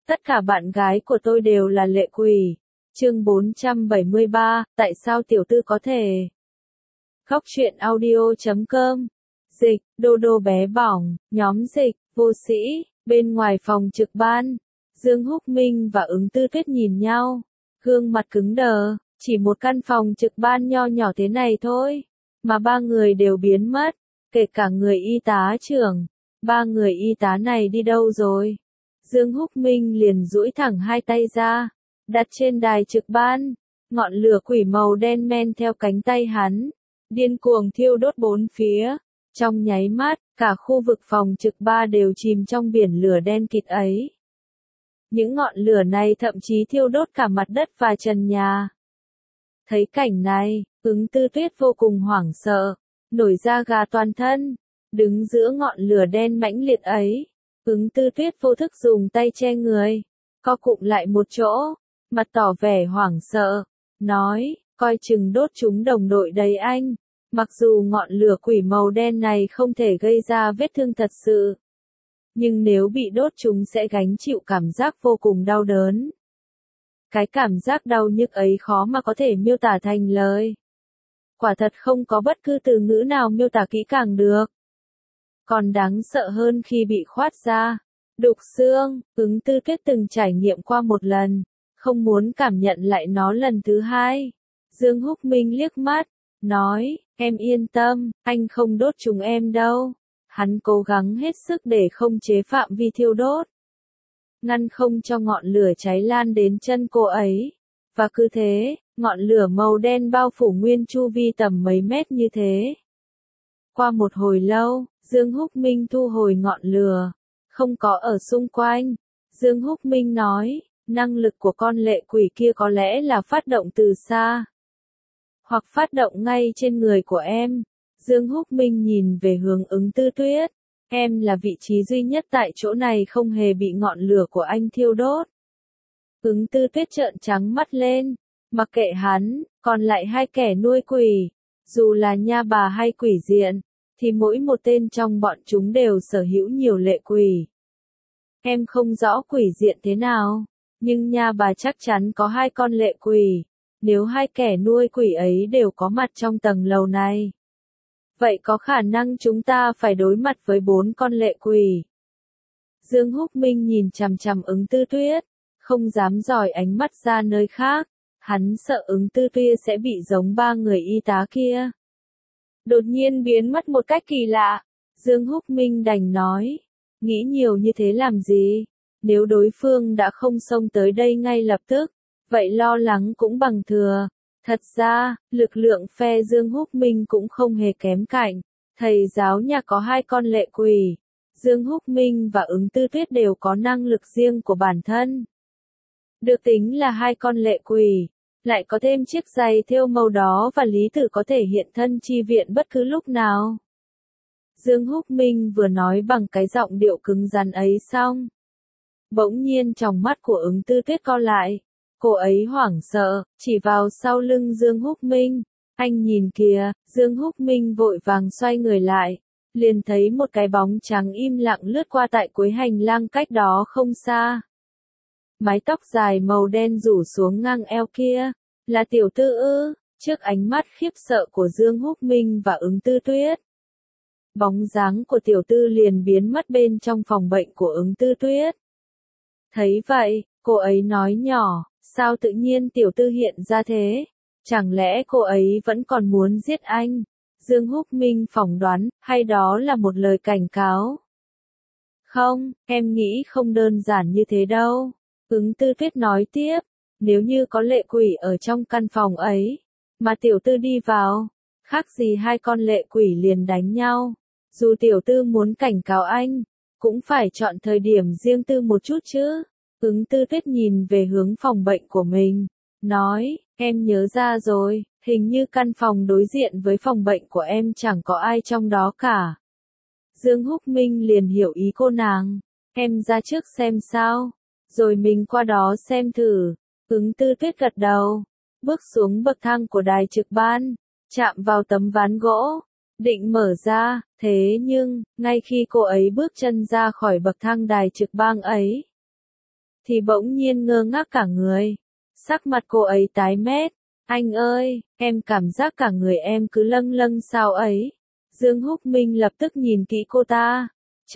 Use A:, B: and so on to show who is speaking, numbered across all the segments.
A: Tất cả bạn gái của tôi đều là lệ quỷ. Chương 473, tại sao tiểu tư có thể? Góc truyện audio.com. Dịch, đô đô bé bỏng, nhóm dịch, vô sĩ, bên ngoài phòng trực ban. Dương Húc Minh và Ứng Tư Tuyết nhìn nhau, gương mặt cứng đờ, chỉ một căn phòng trực ban nho nhỏ thế này thôi, mà ba người đều biến mất, kể cả người y tá trưởng. Ba người y tá này đi đâu rồi? Dương Húc Minh liền duỗi thẳng hai tay ra, đặt trên đài trực ban, ngọn lửa quỷ màu đen men theo cánh tay hắn, điên cuồng thiêu đốt bốn phía. Trong nháy mắt, cả khu vực phòng trực ba đều chìm trong biển lửa đen kịt ấy. Những ngọn lửa này thậm chí thiêu đốt cả mặt đất và trần nhà. Thấy cảnh này, Ứng Tư Tuyết vô cùng hoảng sợ, nổi da gà toàn thân, đứng giữa ngọn lửa đen mãnh liệt ấy. Ứng Tư Tuyết vô thức dùng tay che người, co cụm lại một chỗ, mặt tỏ vẻ hoảng sợ, nói, coi chừng đốt chúng đồng đội đấy anh. Mặc dù ngọn lửa quỷ màu đen này không thể gây ra vết thương thật sự, nhưng nếu bị đốt chúng sẽ gánh chịu cảm giác vô cùng đau đớn. Cái cảm giác đau nhức ấy khó mà có thể miêu tả thành lời. Quả thật không có bất cứ từ ngữ nào miêu tả kỹ càng được. Còn đáng sợ hơn khi bị khoát ra, đục xương, Ứng Tư Tuyết từng trải nghiệm qua một lần, không muốn cảm nhận lại nó lần thứ hai. Dương Húc Minh liếc mắt, nói, em yên tâm, anh không đốt chúng em đâu. Hắn cố gắng hết sức để không chế phạm vi thiêu đốt, ngăn không cho ngọn lửa cháy lan đến chân cô ấy. Và cứ thế, ngọn lửa màu đen bao phủ nguyên chu vi tầm mấy mét như thế. Qua một hồi lâu, Dương Húc Minh thu hồi ngọn lửa, không có ở xung quanh. Dương Húc Minh nói, năng lực của con lệ quỷ kia có lẽ là phát động từ xa, hoặc phát động ngay trên người của em. Dương Húc Minh nhìn về hướng Ứng Tư Tuyết, em là vị trí duy nhất tại chỗ này không hề bị ngọn lửa của anh thiêu đốt. Ứng Tư Tuyết trợn trắng mắt lên, mặc kệ hắn, còn lại hai kẻ nuôi quỷ, dù là nha bà hay quỷ diện, thì mỗi một tên trong bọn chúng đều sở hữu nhiều lệ quỷ. Em không rõ quỷ diện thế nào, nhưng nha bà chắc chắn có hai con lệ quỷ. Nếu hai kẻ nuôi quỷ ấy đều có mặt trong tầng lầu này, vậy có khả năng chúng ta phải đối mặt với 4 con lệ quỷ. Dương Húc Minh nhìn chằm chằm Ứng Tư Tuyết, không dám dòi ánh mắt ra nơi khác, hắn sợ Ứng Tư Tuyết sẽ bị giống ba người y tá kia. Đột nhiên biến mất một cách kỳ lạ, Dương Húc Minh đành nói, nghĩ nhiều như thế làm gì, nếu đối phương đã không xông tới đây ngay lập tức, vậy lo lắng cũng bằng thừa. Thật ra, lực lượng phe Dương Húc Minh cũng không hề kém cạnh. Thầy giáo nhà có hai con lệ quỷ. Dương Húc Minh và Ứng Tư Tuyết đều có năng lực riêng của bản thân. Được tính là hai con lệ quỷ, lại có thêm chiếc giày thêu màu đó và Lý Tử có thể hiện thân chi viện bất cứ lúc nào. Dương Húc Minh vừa nói bằng cái giọng điệu cứng rắn ấy xong, bỗng nhiên tròng mắt của Ứng Tư Tuyết co lại. Cô ấy hoảng sợ, chỉ vào sau lưng Dương Húc Minh. Anh nhìn kìa, Dương Húc Minh vội vàng xoay người lại, liền thấy một cái bóng trắng im lặng lướt qua tại cuối hành lang cách đó không xa. Mái tóc dài màu đen rủ xuống ngang eo kia, là Tiểu Tư ư? Trước ánh mắt khiếp sợ của Dương Húc Minh và Ứng Tư Tuyết, bóng dáng của Tiểu Tư liền biến mất bên trong phòng bệnh của Ứng Tư Tuyết. Thấy vậy, cô ấy nói nhỏ, sao tự nhiên Tiểu Tư hiện ra thế? Chẳng lẽ cô ấy vẫn còn muốn giết anh? Dương Húc Minh phỏng đoán, hay đó là một lời cảnh cáo? Không, em nghĩ không đơn giản như thế đâu. Ứng Tư Tuyết nói tiếp, nếu như có lệ quỷ ở trong căn phòng ấy, mà Tiểu Tư đi vào, khác gì hai con lệ quỷ liền đánh nhau. Dù Tiểu Tư muốn cảnh cáo anh, cũng phải chọn thời điểm riêng tư một chút chứ. Ứng Tư Tuyết nhìn về hướng phòng bệnh của mình, nói, em nhớ ra rồi, hình như căn phòng đối diện với phòng bệnh của em chẳng có ai trong đó cả. Dương Húc Minh liền hiểu ý cô nàng, em ra trước xem sao, rồi mình qua đó xem thử. Ứng Tư Tuyết gật đầu, bước xuống bậc thang của đài trực ban, chạm vào tấm ván gỗ, định mở ra, thế nhưng, ngay khi cô ấy bước chân ra khỏi bậc thang đài trực ban ấy, thì bỗng nhiên ngơ ngác cả người. Sắc mặt cô ấy tái mét. Anh ơi, em cảm giác cả người em cứ lâng lâng sao ấy. Dương Húc Minh lập tức nhìn kỹ cô ta.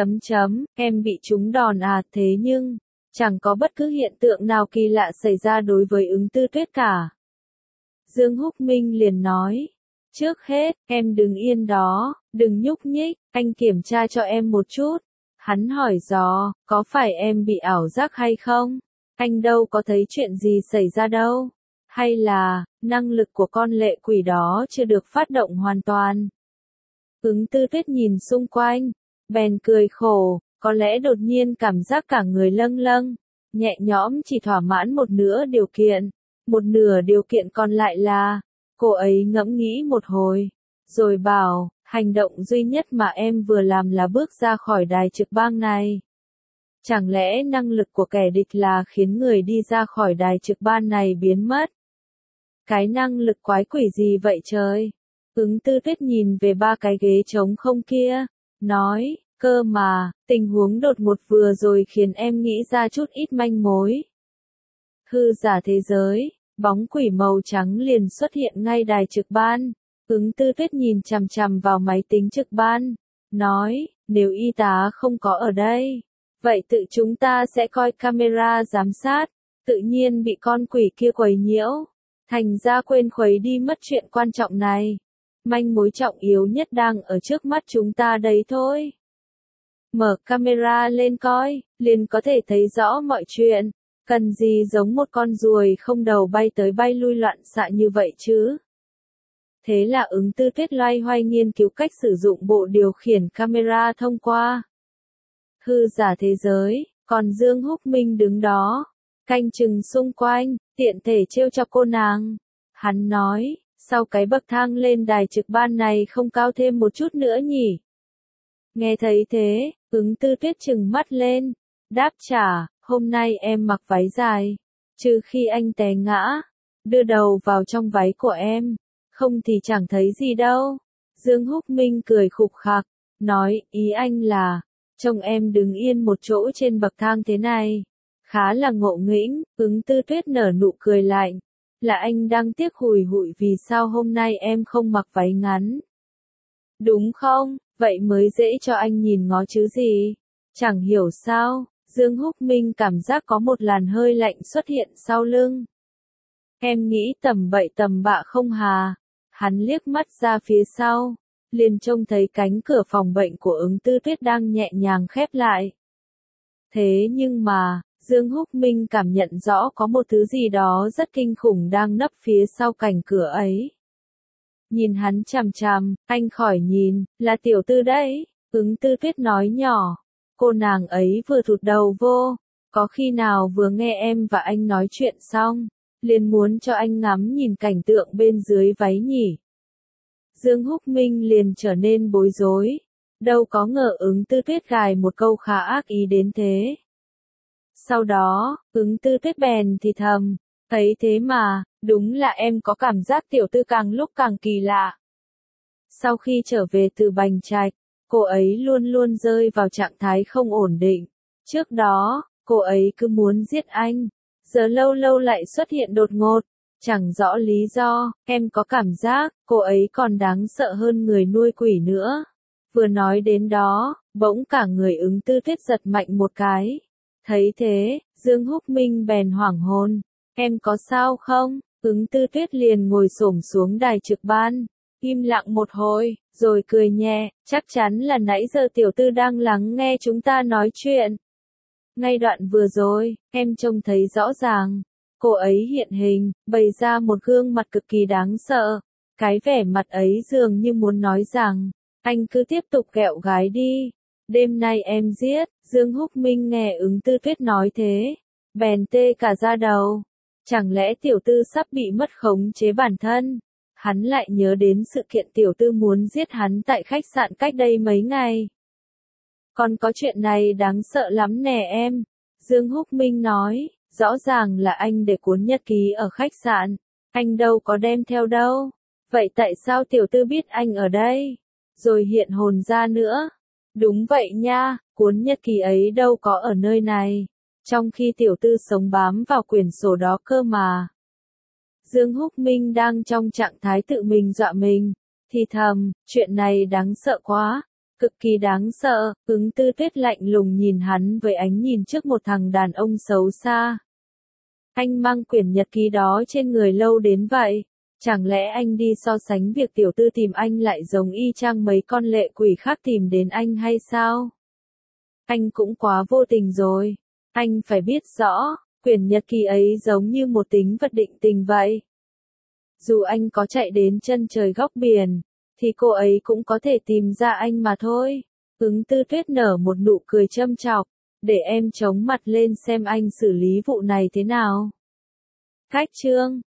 A: Em bị trúng đòn à, thế nhưng, chẳng có bất cứ hiện tượng nào kỳ lạ xảy ra đối với Ứng Tư Tuyết cả. Dương Húc Minh liền nói. Trước hết, em đừng yên đó, đừng nhúc nhích, anh kiểm tra cho em một chút. Hắn hỏi dò, có phải em bị ảo giác hay không? Anh đâu có thấy chuyện gì xảy ra đâu. Hay là, năng lực của con lệ quỷ đó chưa được phát động hoàn toàn? Ứng Tư Tuyết nhìn xung quanh, bèn cười khổ, có lẽ đột nhiên cảm giác cả người lâng lâng, nhẹ nhõm chỉ thỏa mãn một nửa điều kiện. Một nửa điều kiện còn lại là, cô ấy ngẫm nghĩ một hồi, rồi bảo, hành động duy nhất mà em vừa làm là bước ra khỏi đài trực bang này. Chẳng lẽ năng lực của kẻ địch là khiến người đi ra khỏi đài trực ban này biến mất? Cái năng lực quái quỷ gì vậy trời? Ứng Tư Tuyết nhìn về ba cái ghế trống không kia, nói, cơ mà, tình huống đột ngột vừa rồi khiến em nghĩ ra chút ít manh mối. Hư giả thế giới, bóng quỷ màu trắng liền xuất hiện ngay đài trực ban. Ứng Tư Tuyết nhìn chằm chằm vào máy tính trực ban, nói, nếu y tá không có ở đây, vậy tự chúng ta sẽ coi camera giám sát, tự nhiên bị con quỷ kia quấy nhiễu, thành ra quên khuấy đi mất chuyện quan trọng này. Manh mối trọng yếu nhất đang ở trước mắt chúng ta đấy thôi. Mở camera lên coi, liền có thể thấy rõ mọi chuyện. Cần gì giống một con ruồi không đầu bay tới bay lui loạn xạ như vậy chứ? Thế là Ứng Tư Tuyết loay hoay nghiên cứu cách sử dụng bộ điều khiển camera thông qua hư giả thế giới, còn Dương Húc Minh đứng đó, canh chừng xung quanh, tiện thể trêu cho cô nàng. Hắn nói, sau cái bậc thang lên đài trực ban này không cao thêm một chút nữa nhỉ? Nghe thấy thế, Ứng Tư Tuyết trừng mắt lên, đáp trả, hôm nay em mặc váy dài, trừ khi anh té ngã, đưa đầu vào trong váy của em, không thì chẳng thấy gì đâu. Dương Húc Minh cười khục khặc, nói, ý anh là, trông em đứng yên một chỗ trên bậc thang thế này, khá là ngộ nghĩnh. Ứng Tư Tuyết nở nụ cười lạnh, là anh đang tiếc hùi hụi vì sao hôm nay em không mặc váy ngắn. Đúng không, vậy mới dễ cho anh nhìn ngó chứ gì. Chẳng hiểu sao, Dương Húc Minh cảm giác có một làn hơi lạnh xuất hiện sau lưng. Em nghĩ tầm bậy tầm bạ không hà? Hắn liếc mắt ra phía sau, liền trông thấy cánh cửa phòng bệnh của Ứng Tư Tuyết đang nhẹ nhàng khép lại. Thế nhưng mà, Dương Húc Minh cảm nhận rõ có một thứ gì đó rất kinh khủng đang nấp phía sau cánh cửa ấy. Nhìn hắn chằm chằm, anh khỏi nhìn, là tiểu tư đấy. Ứng Tư Tuyết nói nhỏ, cô nàng ấy vừa thụt đầu vô, có khi nào vừa nghe em và anh nói chuyện xong, liền muốn cho anh ngắm nhìn cảnh tượng bên dưới váy nhỉ? Dương Húc Minh liền trở nên bối rối, đâu có ngờ Ứng Tư Tuyết gài một câu khá ác ý đến thế. Sau đó, Ứng Tư Tuyết bèn thì thầm, thấy thế mà, đúng là em có cảm giác tiểu tư càng lúc càng kỳ lạ. Sau khi trở về từ Bành Trạch, cô ấy luôn luôn rơi vào trạng thái không ổn định. Trước đó, cô ấy cứ muốn giết anh, giờ lâu lâu lại xuất hiện đột ngột, chẳng rõ lý do. Em có cảm giác, cô ấy còn đáng sợ hơn người nuôi quỷ nữa. Vừa nói đến đó, bỗng cả người Ứng Tư Tuyết giật mạnh một cái. Thấy thế, Dương Húc Minh bèn hoảng hồn. Em có sao không? Ứng Tư Tuyết liền ngồi xổm xuống đài trực ban, im lặng một hồi, rồi cười nhẹ, chắc chắn là nãy giờ tiểu tư đang lắng nghe chúng ta nói chuyện. Ngay đoạn vừa rồi, em trông thấy rõ ràng, cô ấy hiện hình, bày ra một gương mặt cực kỳ đáng sợ. Cái vẻ mặt ấy dường như muốn nói rằng, anh cứ tiếp tục ghẹo gái đi. Đêm nay em giết. Dương Húc Minh nghe Ứng Tư Tuyết nói thế, bèn tê cả da đầu. Chẳng lẽ tiểu tư sắp bị mất khống chế bản thân? Hắn lại nhớ đến sự kiện tiểu tư muốn giết hắn tại khách sạn cách đây mấy ngày. Còn có chuyện này đáng sợ lắm nè em. Dương Húc Minh nói, rõ ràng là anh để cuốn nhật ký ở khách sạn. Anh đâu có đem theo đâu. Vậy tại sao tiểu tư biết anh ở đây? Rồi hiện hồn ra nữa. Đúng vậy nha, cuốn nhật ký ấy đâu có ở nơi này. Trong khi tiểu tư sống bám vào quyển sổ đó cơ mà. Dương Húc Minh đang trong trạng thái tự mình dọa mình, thì thầm, chuyện này đáng sợ quá, cực kỳ đáng sợ. Ứng Tư Tuyết lạnh lùng nhìn hắn với ánh nhìn trước một thằng đàn ông xấu xa. Anh mang quyển nhật ký đó trên người lâu đến vậy, chẳng lẽ anh đi so sánh việc tiểu tư tìm anh lại giống y chang mấy con lệ quỷ khác tìm đến anh hay sao? Anh cũng quá vô tình rồi, anh phải biết rõ, quyển nhật ký ấy giống như một tính vật định tình vậy. Dù anh có chạy đến chân trời góc biển, thì cô ấy cũng có thể tìm ra anh mà thôi. Ứng Tư Tuyết nở một nụ cười châm chọc, để em chống mặt lên xem anh xử lý vụ này thế nào. Khách chương